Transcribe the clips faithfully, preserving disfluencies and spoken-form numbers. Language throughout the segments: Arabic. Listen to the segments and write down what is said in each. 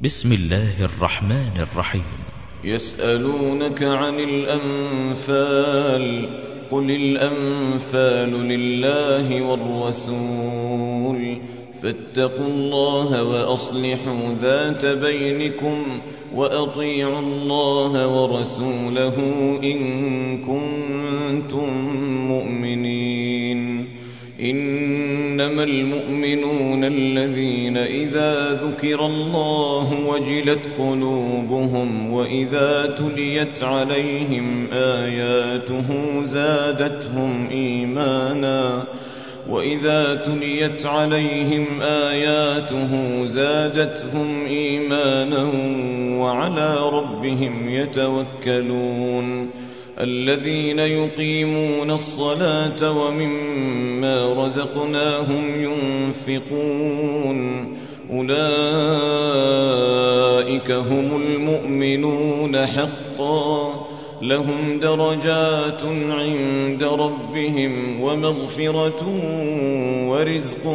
بسم الله الرحمن الرحيم. يسألونك عن الأنفال قل الأنفال لله والرسول فاتقوا الله وأصلحوا ذات بينكم وأطيعوا الله ورسوله إن كنتم مؤمنين. إنما المؤمنون الذين إذا ذكر الله وجلت قلوبهم وإذا تليت عليهم آياته زادتهم إيمانا وإذا تليت عليهم آياته زادتهم إيمانا وعلى ربهم يتوكلون. الذين يقيمون الصلاة ومما رزقناهم ينفقون أولئك هم المؤمنون حقا لهم درجات عند ربهم ومغفرة ورزق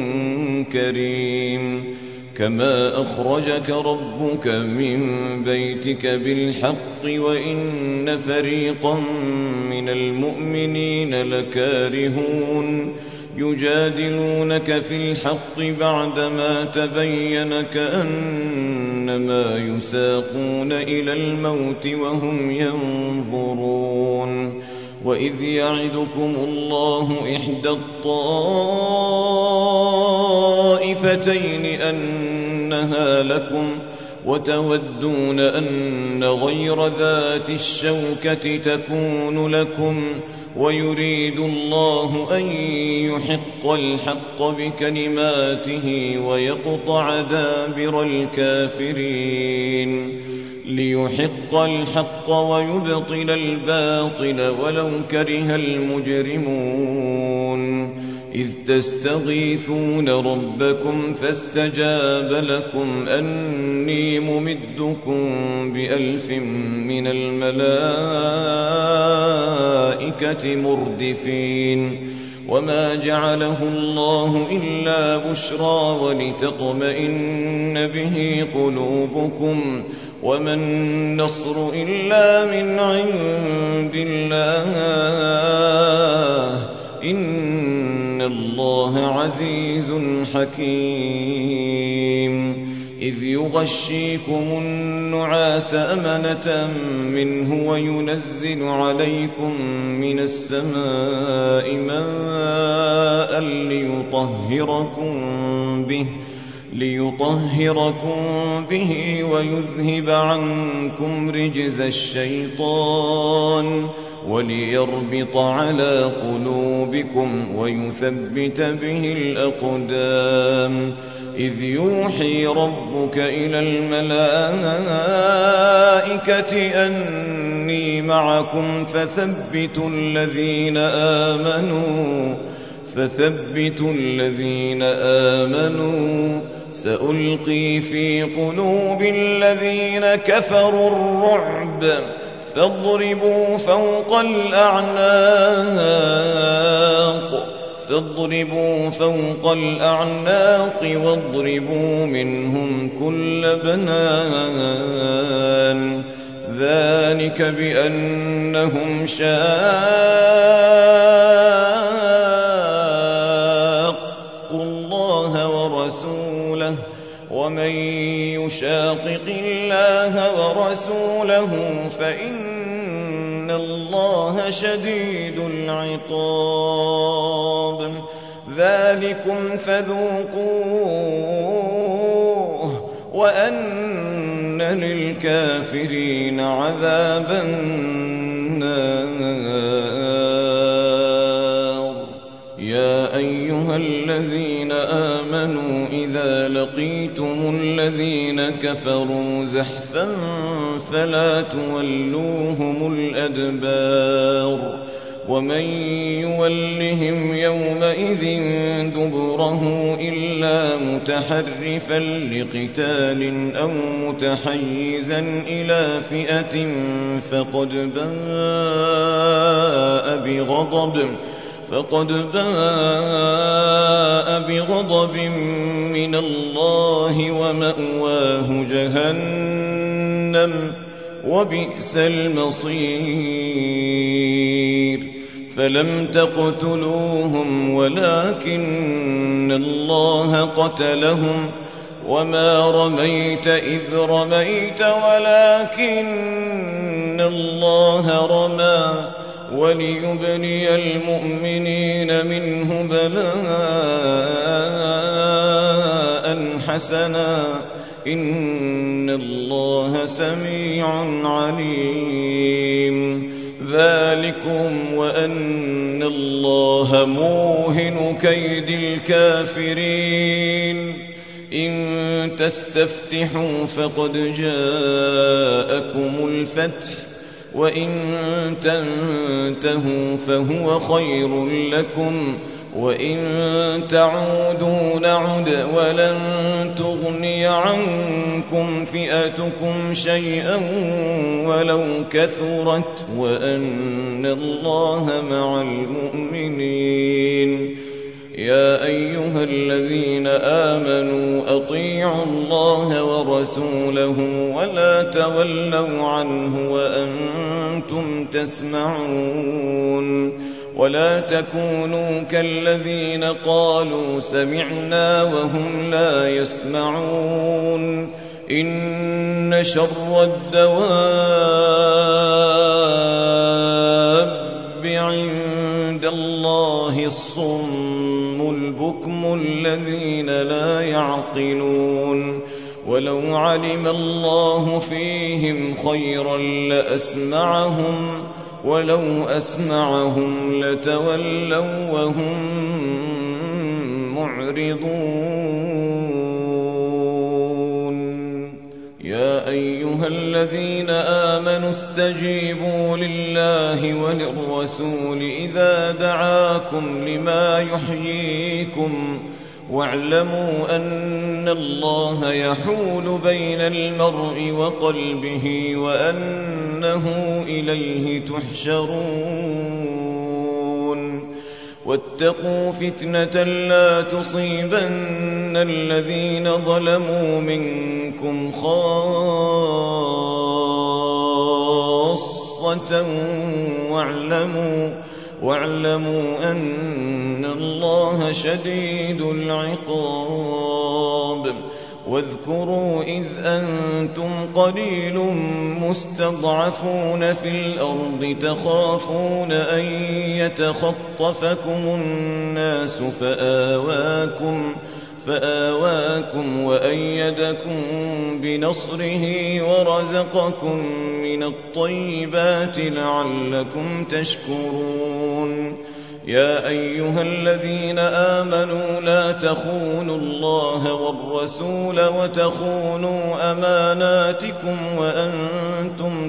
كريم. كما أخرجك ربك من بيتك بالحق وإن فريقا من المؤمنين لكارهون يجادلونك في الحق بعدما تبين كأنما يساقون إلى الموت وهم ينظرون. وإذ يعدكم الله إحدى الطائفتين أنها لكم وتودون أن غير ذات الشوكة تكون لكم ويريد الله أن يحق الحق بكلماته ويقطع دابر الكافرين ليحق الحق ويبطل الباطل ولو كره المجرمون. إذ تستغيثون ربكم فاستجاب لكم أني ممدكم بألف من الملائكة مردفين. وما جعله الله إلا بشرى ولتطمئن به قلوبكم وما النصر إلا من عند الله إن الله عزيز حكيم. إذ يغشيكم النعاس أمنة منه وينزل عليكم من السماء ماء ليطهركم به ليطهركم به ويذهب عنكم رجز الشيطان وليربط على قلوبكم ويثبت به الأقدام. إذ يوحي ربك إلى الملائكة أني معكم فثبتوا الذين آمنوا فثبتوا الذين آمنوا سألقي في قلوب الذين كفروا الرعب فاضربوا فوق الأعناق فاضربوا فوق الأعناق واضربوا منهم كل بنان. ذلك بأنهم شاقوا الله ورسوله ومن يشاقق الله ورسوله فإن الله شديد العقاب. ذلكم فذوقوه وأن للكافرين عذاب النار. يا أيها الذين آمنوا إذا لقيتم الذين كفروا زحفا فلا تولوهم الأدبار ومن يولهم يومئذ دبره إلا متحرفا لقتال أو متحيزا إلى فئة فقد باء بغضب فقد باء بغضب من الله ومأواه جهنم وبئس المصير فلم تقتلوهم ولكن الله قتلهم وما رميت إذ رميت ولكن الله رمى وليبني المؤمنين منه بلاء حسنا إن الله سميع عليم ذلكم وأن الله موهن كيد الكافرين إن تستفتحوا فقد جاءكم الفتح وإن تنتهوا فهو خير لكم وإن تعودوا نعد ولن تغني عنكم فئتكم شيئا ولو كثرت وأن الله مع المؤمنين يا أيها الذين آمنوا أطيعوا الله ورسوله ولا تولوا عنه وأنتم تسمعون ولا تكونوا كالذين قالوا سمعنا وهم لا يسمعون إن شر الدواب عند الله الصم البكم الذين لا يعقلون ولو علم الله فيهم خيرا لأسمعهم ولو أسمعهم لتولوا وهم معرضون يا أيها الذين آمنوا استجيبوا لله وللرسول إذا دعاكم لما يحييكم واعلموا أن الله يحول بين المرء وقلبه وأنه إليه تحشرون واتقوا فتنة لا تصيبن الذين ظلموا منكم خاصة واعلموا واعلموا أن الله شديد العقاب واذكروا إذ أنتم قليل مستضعفون في الأرض تخافون أن يتخطفكم الناس فآواكم فآواكم وأيدكم بنصره ورزقكم من الطيبات لعلكم تشكرون يا أيها الذين آمنوا لا تخونوا الله والرسول وتخونوا أماناتكم وأنتم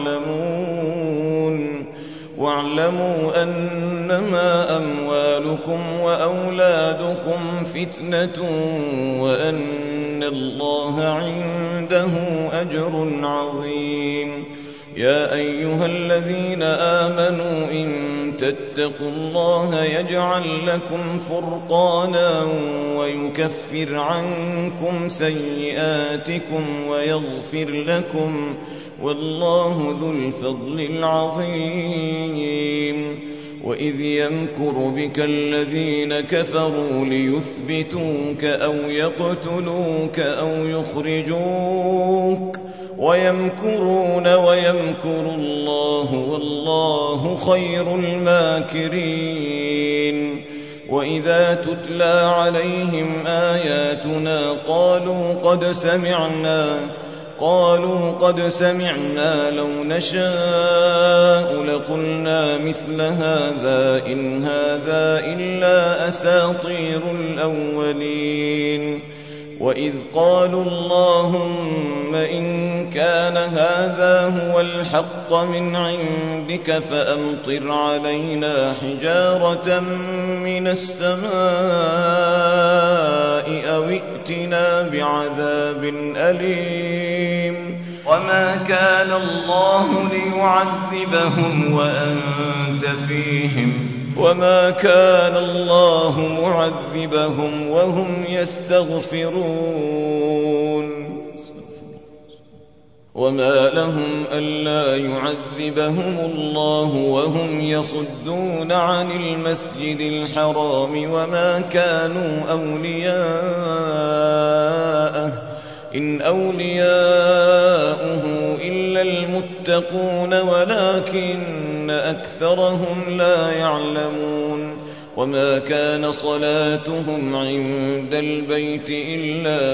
تعلمون واعلموا أنما أموالكم وأولادكم فتنة وأن الله عنده أجر عظيم يا أيها الذين آمنوا إن تتقوا الله يجعل لكم فرقانا ويكفر عنكم سيئاتكم ويغفر لكم والله ذو الفضل العظيم وإذ يمكر بك الذين كفروا ليثبتوك أو يقتلوك أو يخرجوك ويمكرون ويمكر الله والله خير الماكرين وإذا تتلى عليهم آياتنا قالوا قد سمعنا قالوا قد سمعنا لو نشاء لقلنا مثل هذا إن هذا إلا أساطير الأولين وإذ قالوا اللهم إن كان هذا هو الحق من عندك فأمطر علينا حجارة من السماء أو ائتنا بعذاب أليم وما كان الله ليعذبهم وأنت فيهم وما كان الله معذبهم وهم يستغفرون وما لهم ألا يعذبهم الله وهم يصدون عن المسجد الحرام وما كانوا أولياءه إن أولياؤه إلا المتقون ولكن أكثرهم لا يعلمون وما كان صلاتهم عند البيت إلا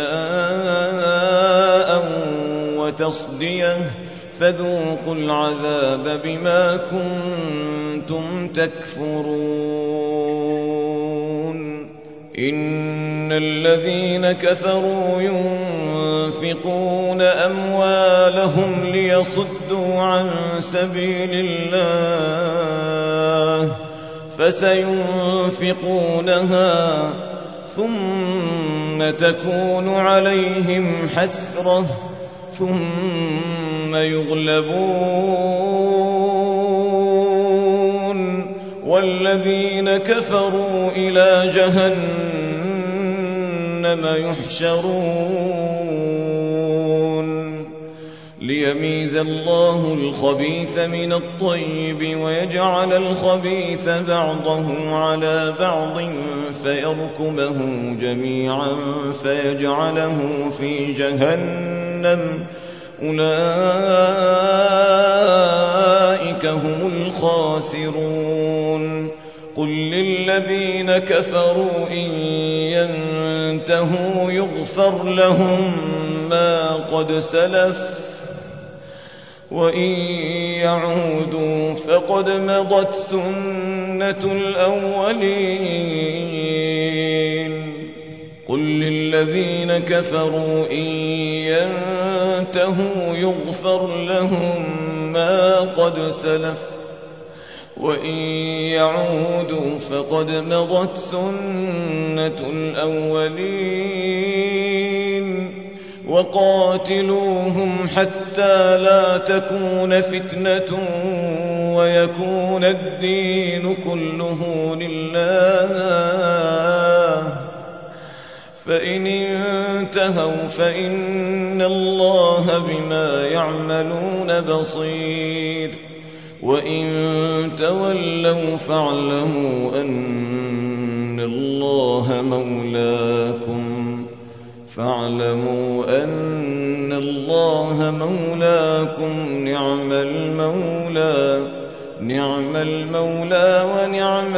مكاء وتصدية فذوقوا العذاب بما كنتم تكفرون إن الذين كفروا ينفقون أموالهم ليصدوا عن سبيل الله فسينفقونها ثم تكون عليهم حسرة ثم يغلبون والذين كفروا إلى جهنم يحشرون ليميز الله الخبيث من الطيب ويجعل الخبيث بعضه على بعض فيركمه جميعا فيجعله في جهنم أولئك هم الخاسرون قل للذين كفروا إن ينتهوا يغفر لهم ما قد سلف وإن يعودوا فقد مضت سنة الأولين قل للذين كفروا إن ينتهوا يغفر لهم ما قد سلف وإن يعودوا فقد مضت سنة الأولين وقاتلوهم حتى لا تكون فتنة ويكون الدين كله لله فإن انتهوا فإن الله بما يعملون بصير وإن تولوا فاعلموا أن الله مولاكم فاعلموا أن الله مولاكم نعم المولى نعم المولى ونعم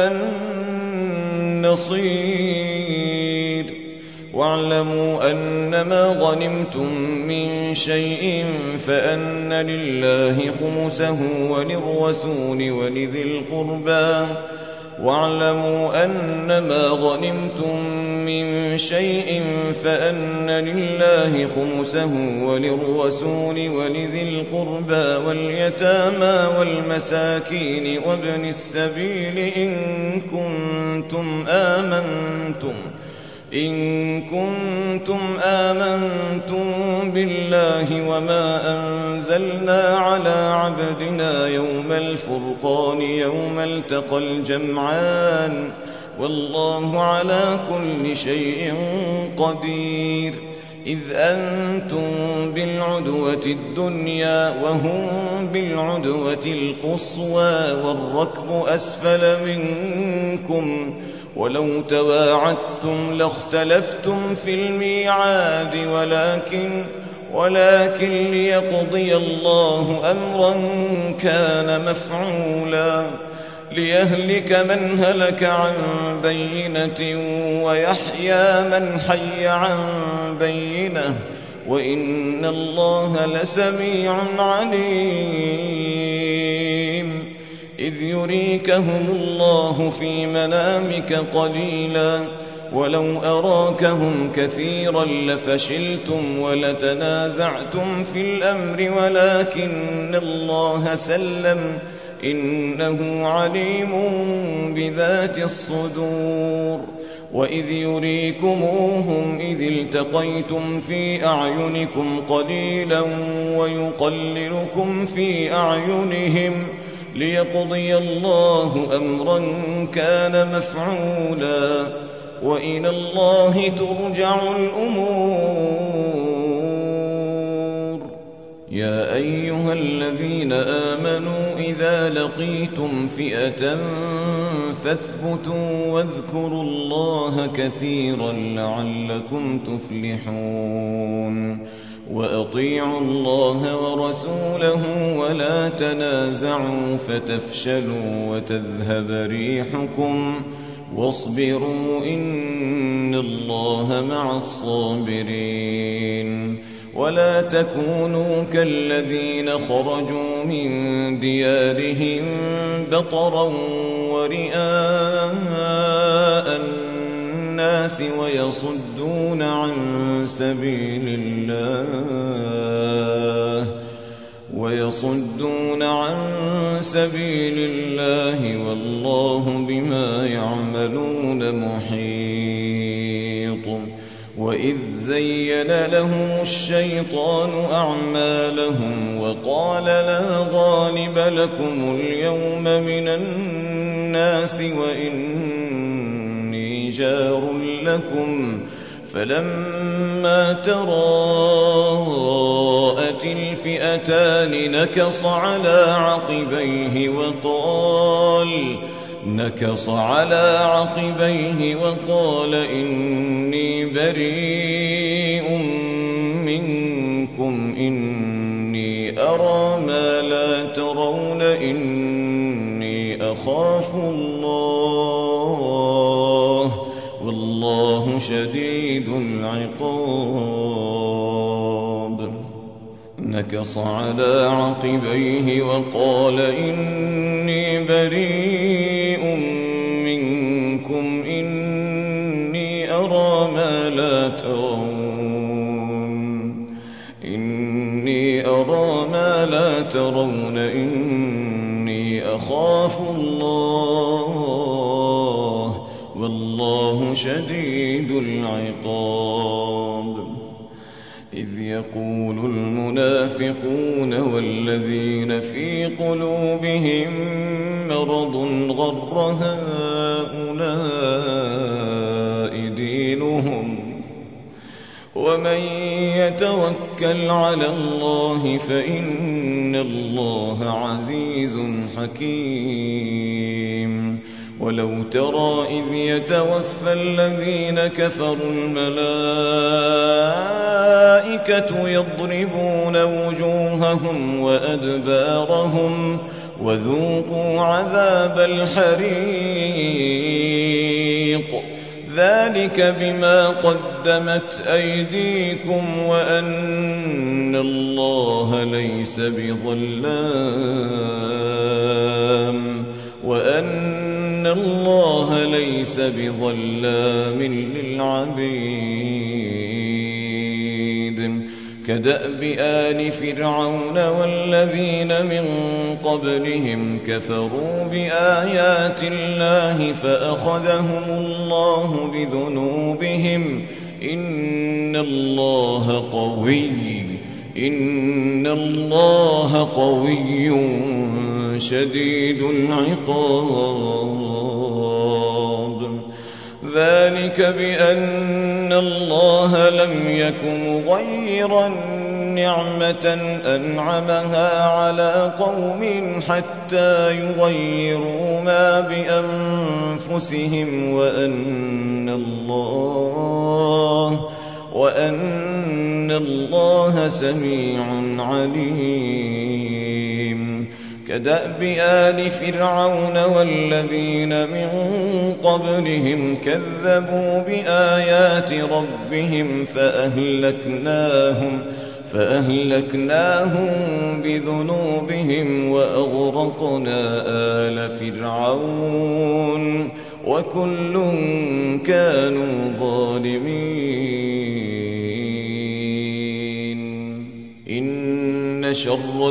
النصير واعلموا أنما غنمتم من شيء فأن لله خمسه وللرسول ولذي القربى واعلموا أنما غنمتم من شيء فأن لله خمسه وللرسول ولذي القربى واليتامى والمساكين وابن السبيل إن كنتم آمنتم إن كنتم آمنتم بالله وما أنزلنا على عبدنا يوم الفرقان يوم التقى الجمعان والله على كل شيء قدير إذ أنتم بالعدوة الدنيا وهم بالعدوة القصوى والركب أسفل منكم ولو تواعدتم لاختلفتم في الميعاد ولكن ولكن ليقضي الله أمرا كان مفعولا ليهلك من هلك عن بينة ويحيى من حي عن بينة وإن الله لسميع عليم إذ يريكهم الله في منامك قليلا ولو أراكهم كثيرا لفشلتم ولتنازعتم في الأمر ولكن الله سلم إنه عليم بذات الصدور وإذ يريكموهم إذ التقيتم في أعينكم قليلا ويقللكم في أعينهم ليقضي الله أمرا كان مفعولا وإلى الله ترجع الأمور. يا أيها الذين آمنوا إذا لقيتم فئة فاثبتوا واذكروا الله كثيرا لعلكم تفلحون. وأطيعوا الله ورسوله ولا تنازعوا فتفشلوا وتذهب ريحكم واصبروا إن الله مع الصابرين. ولا تكونوا كالذين خرجوا من ديارهم بطرا ورئاء الناس ويصدون عن سبيل الله ويصدون عن سبيل الله والله بما يعملون محيط. وإذ زين لهم الشيطان أعمالهم وقال لا غالب لكم اليوم من الناس وإني جار لكم فلما تراءت الفئتان نكص على عقبيه وقال نكص على عقبيه وقال إني بريء منكم إني أرى ما لا ترون إني أخاف الله والله شديد العقاب. نكص على عقبيه وقال إني بريء منكم إني أرى ما لا ترون إني أرى ما لا ترون إني أخاف الله والله شديد العقاب. إذ يقول المنافقون والذين في قلوبهم مرض غر هؤلاء دينهم ومن يتوكل على الله فإن الله عزيز حكيم. ولو ترى إذ يتوفى الذين كفروا الملائكة يضربون وجوههم وأدبارهم وذوقوا عذاب الحريق ذلك بما قدمت أيديكم وأن الله ليس بظلام وأن الله ليس بظلام للعبيد. كدأب آل فرعون والذين من قبلهم كفروا بآيات الله فأخذهم الله بذنوبهم إن الله قوي إن الله قوي شديد العقاب. ذلك بأن الله لم يك مغيرا نعمة أنعمها على قوم حتى يغيروا ما بأنفسهم وأن الله وأن الله سميع عليم. كدأب آل فرعون والذين من قبلهم كذبوا بآيات ربهم فأهلكناهم فأهلكناهم بذنوبهم وأغرقنا آل فرعون وكل كانوا ظالمين. إن شر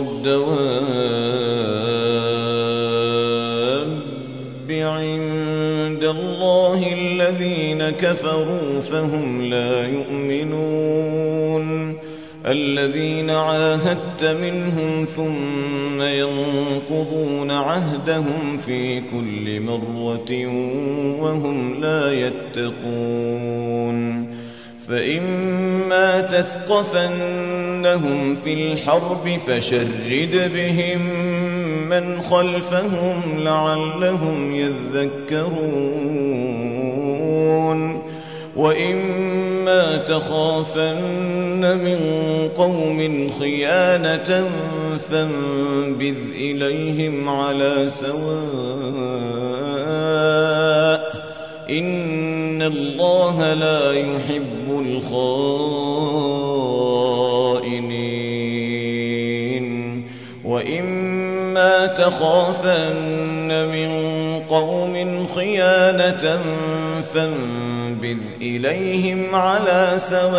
الدواب عند الله الذين كفروا فهم لا يؤمنون. الذين عاهدت منهم ثم ينقضون عهدهم في كل مرة وهم لا يتقون فإما تثقفنهم في الحرب فشرد بهم من خلفهم لعلهم يذكرون وإما تخافن من قوم خيانة فانبذ إليهم على سواء إن الله لا يحب الخائنين وإما تخافن من قوم خيانة فانبذ إليهم على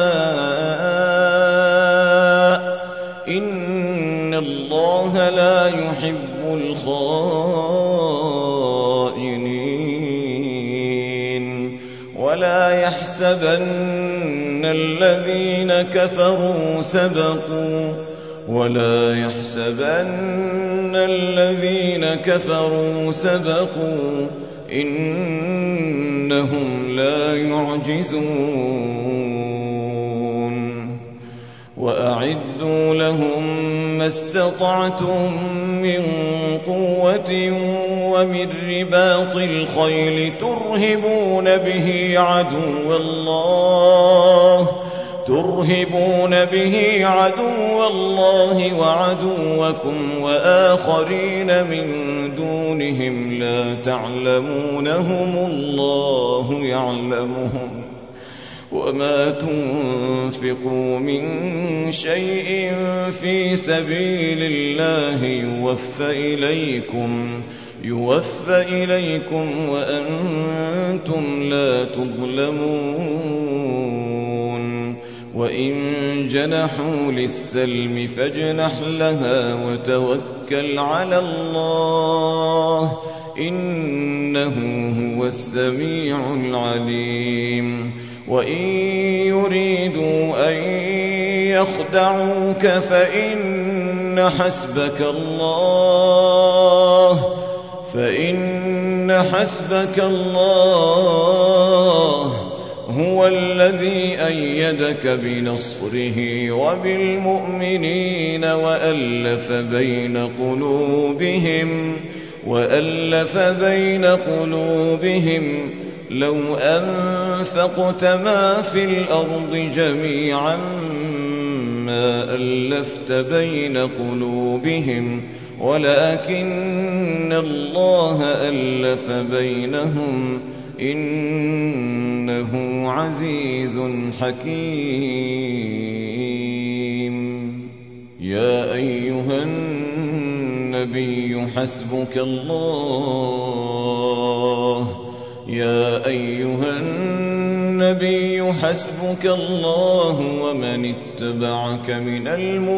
سواء إن الله لا يحب الخائنين ولا يحسبن الذين كفروا سبقوا ولا يحسبن الذين كفروا سبقوا إنهم لا يعجزون وأعدوا لهم ما استطعتم من قوة ومن رباط الخيل ترهبون به عدو الله ترهبون به عدو الله وعدوكم وآخرين من دونهم لا تعلمونهم الله يعلمهم وما تنفقوا من شيء في سبيل الله يوفى إليكم يوفى إليكم وأنتم لا تظلمون وإن جنحوا للسلم فاجنح لها وتوكل على الله إنه هو السميع العليم وإن يريدوا أن يخدعوك فإن حسبك الله فإن حسبك الله هو الذي أيدك بنصره وبالمؤمنين وألف بين قلوبهم وألف بين قلوبهم لو أنفقت ما في الأرض جميعا ما ألفت بين قلوبهم ولكن الله ألف بينهم إنه عزيز حكيم يا أيها النبي حسبك الله يا أيها النبي حسبك الله ومن اتبعك من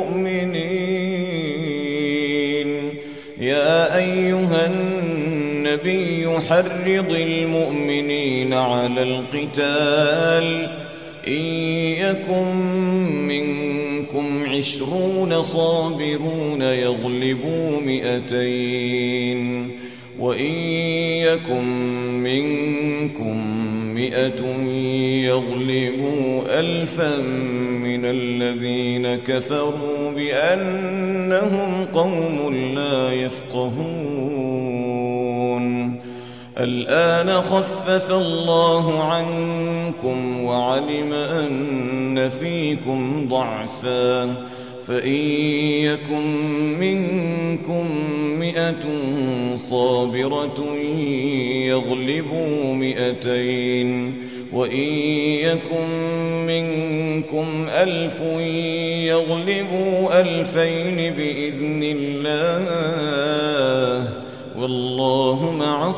المؤمنين يا أيها النبي حرض المؤمنين على القتال إن يكن منكم عشرون صابرون يغلبوا مئتين وإن يكن منكم مئة يغلبوا ألفا من الذين كفروا بأنهم قوم لا يفقهون الآن خفف الله عنكم وعلم أن فيكم ضعفا فإن يكن منكم مئة صابرة يغلبوا مئتين وإن يكن منكم ألف يغلبوا ألفين بإذن الله والله مع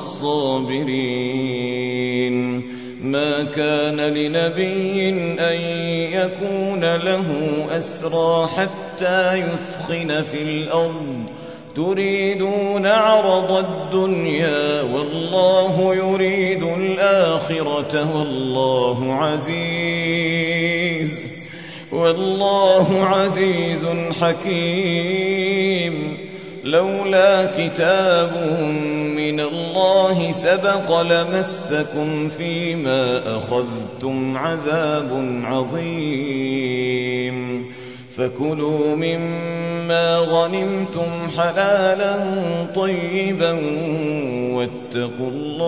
الصابرين ما كان لنبي أن يكون له أسرى حتى يثخن في الأرض تريدون عرض الدنيا والله يريد الآخرة والله عزيز والله عزيز حكيم. لولا كتاب من الله سبق لمسكم فيما أخذتم عذاب عظيم. فكلوا مما غنمتم حلالا طيبا واتقوا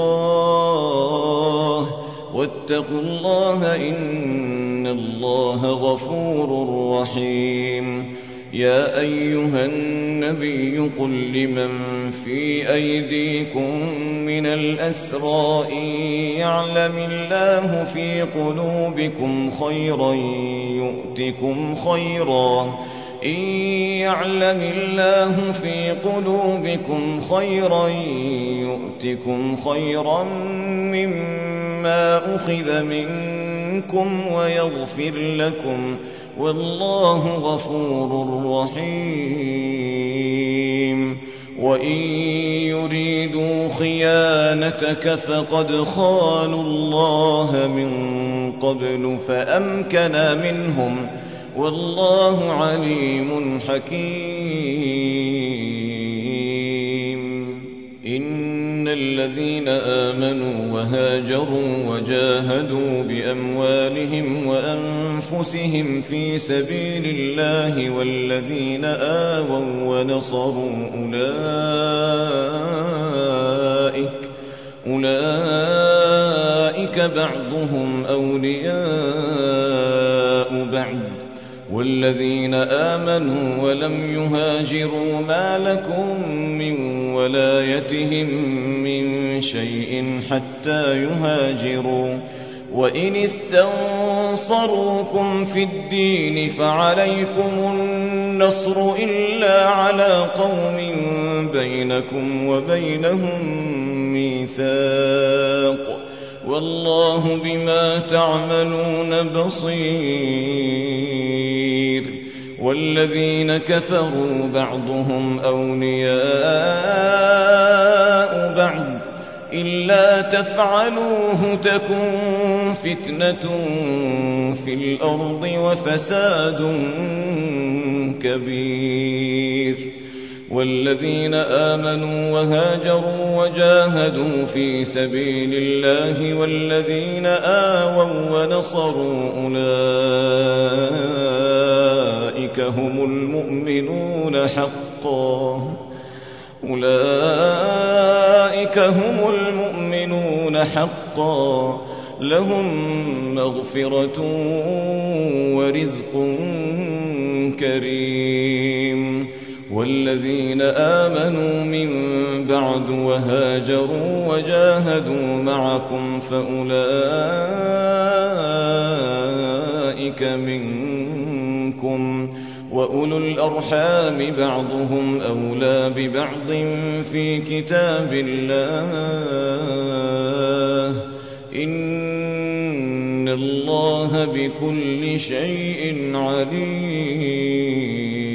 الله واتقوا الله إن الله غفور رحيم. يا أيها النبي قل لمن في أيديكم من الأسرى إن يعلم الله في قلوبكم خيرا يؤتكم خيرا إن يعلم الله في قلوبكم خيرا يؤتكم خيرا مما أخذ منكم ويغفر لكم والله غفور رحيم. وإن يريدوا خيانتك فقد خانوا الله من قبل فأمكن منهم والله عليم حكيم. إن الذين آمنوا وهاجروا وجاهدوا بأموالهم وأنفسهم في سبيل الله والذين آووا ونصروا أولئك أولئك بعضهم أولياء بعض والذين آمنوا ولم يهاجروا ما لكم من ولايتهم من شيء حتى يهاجروا. وإن استنصروكم في الدين فعليكم النصر إلا على قوم بينكم وبينهم ميثاق والله بما تعملون بصير. والذين كفروا بعضهم أولياء بعض إلا تفعلوه تكن فتنة في الأرض وفساد كبير. والذين آمنوا وهاجروا وجاهدوا في سبيل الله والذين آووا ونصروا أولئك هم المؤمنون حقا أولئك هم المؤمنون حقا لهم مغفرة ورزق كريم. والذين آمنوا من بعد وهاجروا وجاهدوا معكم فأولئك منكم وأولو الأرحام بعضهم أولى ببعض في كتاب الله إن الله بكل شيء عليم.